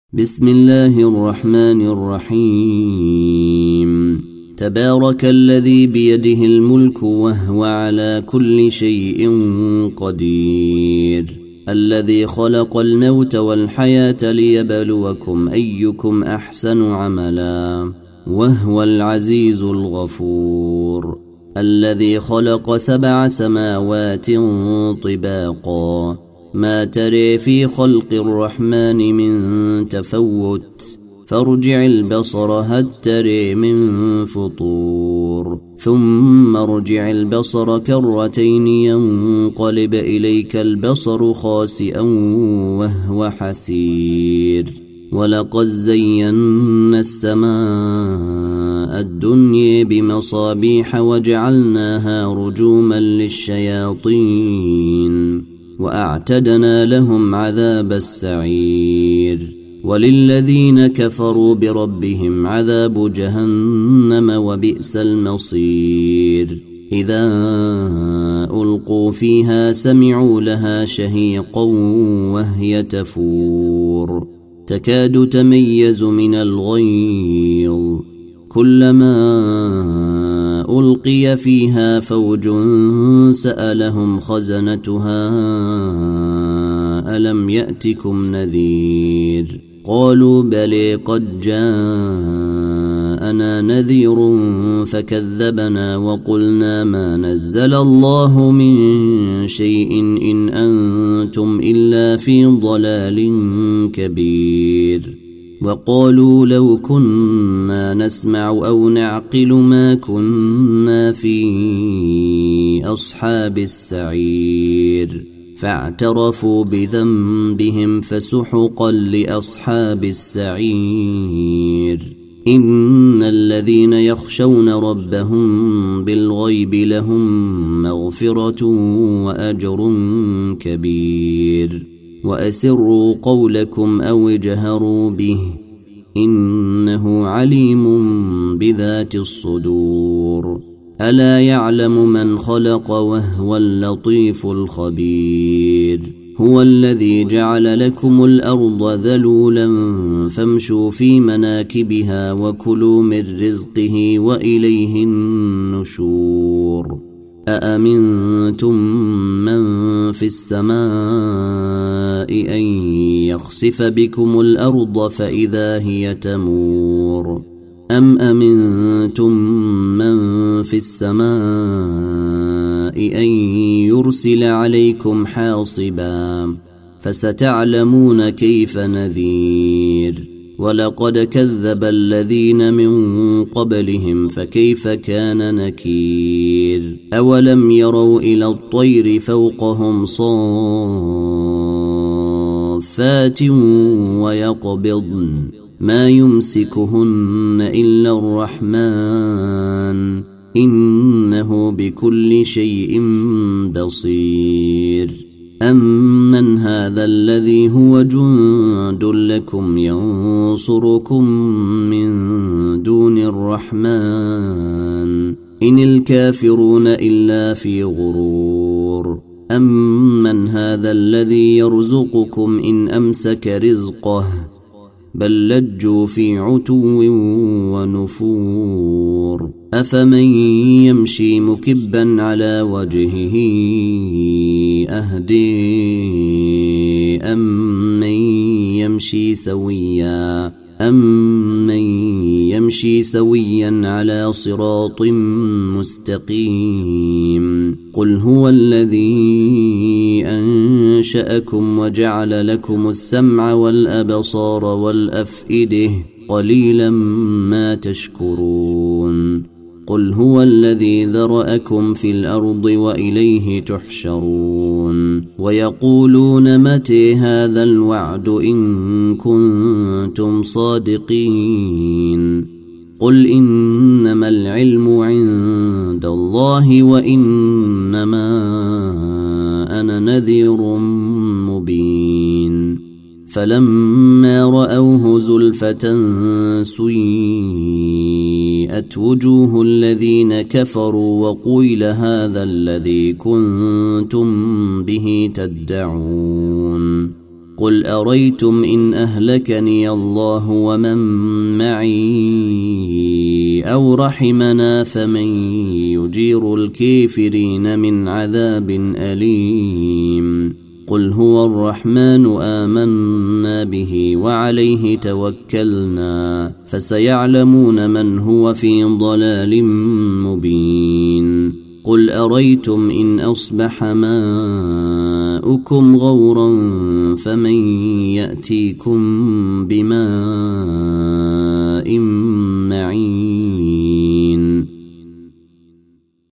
بسم الله الرحمن الرحيم. تبارك الذي بيده الملك وهو على كل شيء قدير، الذي خلق الموت والحياة ليبلوكم أيكم أحسن عملا، وهو العزيز الغفور، الذي خلق 7 سماوات طباقا، ما تري في خلق الرحمن من تفوت، فارجع البصر هل تري من فطور، ثم ارجع البصر كرتين ينقلب إليك البصر خاسئا وهو حسير. ولقد زينا السماء الدنيا بمصابيح وجعلناها رجوما للشياطين وأعتدنا لهم عذاب السعير. وللذين كفروا بربهم عذاب جهنم وبئس المصير. إذا ألقوا فيها سمعوا لها شهيقا وهي تفور، تكاد تميز من الغيظ، كلما ألقي فيها فوج سألهم خزنتها ألم يأتكم نذير، قالوا بلى قد جاءنا نذير فكذبنا وقلنا ما نزل الله من شيء إن أنتم إلا في ضلال كبير. وقالوا لو كنا نسمع أو نعقل ما كنا في أصحاب السعير، فاعترفوا بذنبهم فسحقا لأصحاب السعير. إن الذين يخشون ربهم بالغيب لهم مغفرة وأجر كبير. وأسروا قولكم أو اجهروا به إنه عليم بذات الصدور. ألا يعلم من خلق وهو اللطيف الخبير. هو الذي جعل لكم الأرض ذلولا فامشوا في مناكبها وكلوا من رزقه وإليه النشور. أأمنتم من في السماء أن يخسف بكم الأرض فإذا هي تمور، أم أمنتم من في السماء أن يرسل عليكم حاصبا، فستعلمون كيف نذير. ولقد كذب الذين من قبلهم فكيف كان نكير. أولم يروا إلى الطير فوقهم صافات ويقبضن ما يمسكهن إلا الرحمن إنه بكل شيء بصير. أمن هذا الذي هو جند لكم ينصركم من دون الرحمن إن الكافرون إلا في غرور. أمن هذا الذي يرزقكم إن أمسك رزقه بل لجوا في عتو ونفور. أفمن يمشي مكبا على وجهه أهدي أمن يمشي سويا على صراط مستقيم. قل هو الذي أنشأكم وجعل لكم السمع والأبصار والأفئدة قليلا ما تشكرون. قل هو الذي ذرأكم في الأرض وإليه تحشرون. ويقولون متى هذا الوعد إن كنتم صادقين. قل إنما العلم عند الله وإنما أنا نذير مبين. فلما رأوه زلفة سيئت وجوه الذين كفروا وقيل هذا الذي كنتم به تدعون. قل أريتم إن أهلكني الله ومن معي أو رحمنا فمن يجير الكافرين من عذاب أليم قل هو الرحمن آمنا به وعليه توكلنا فسيعلمون من هو في ضلال مبين قل أريتم إن أصبح ماؤكم غورا فمن يأتيكم بماء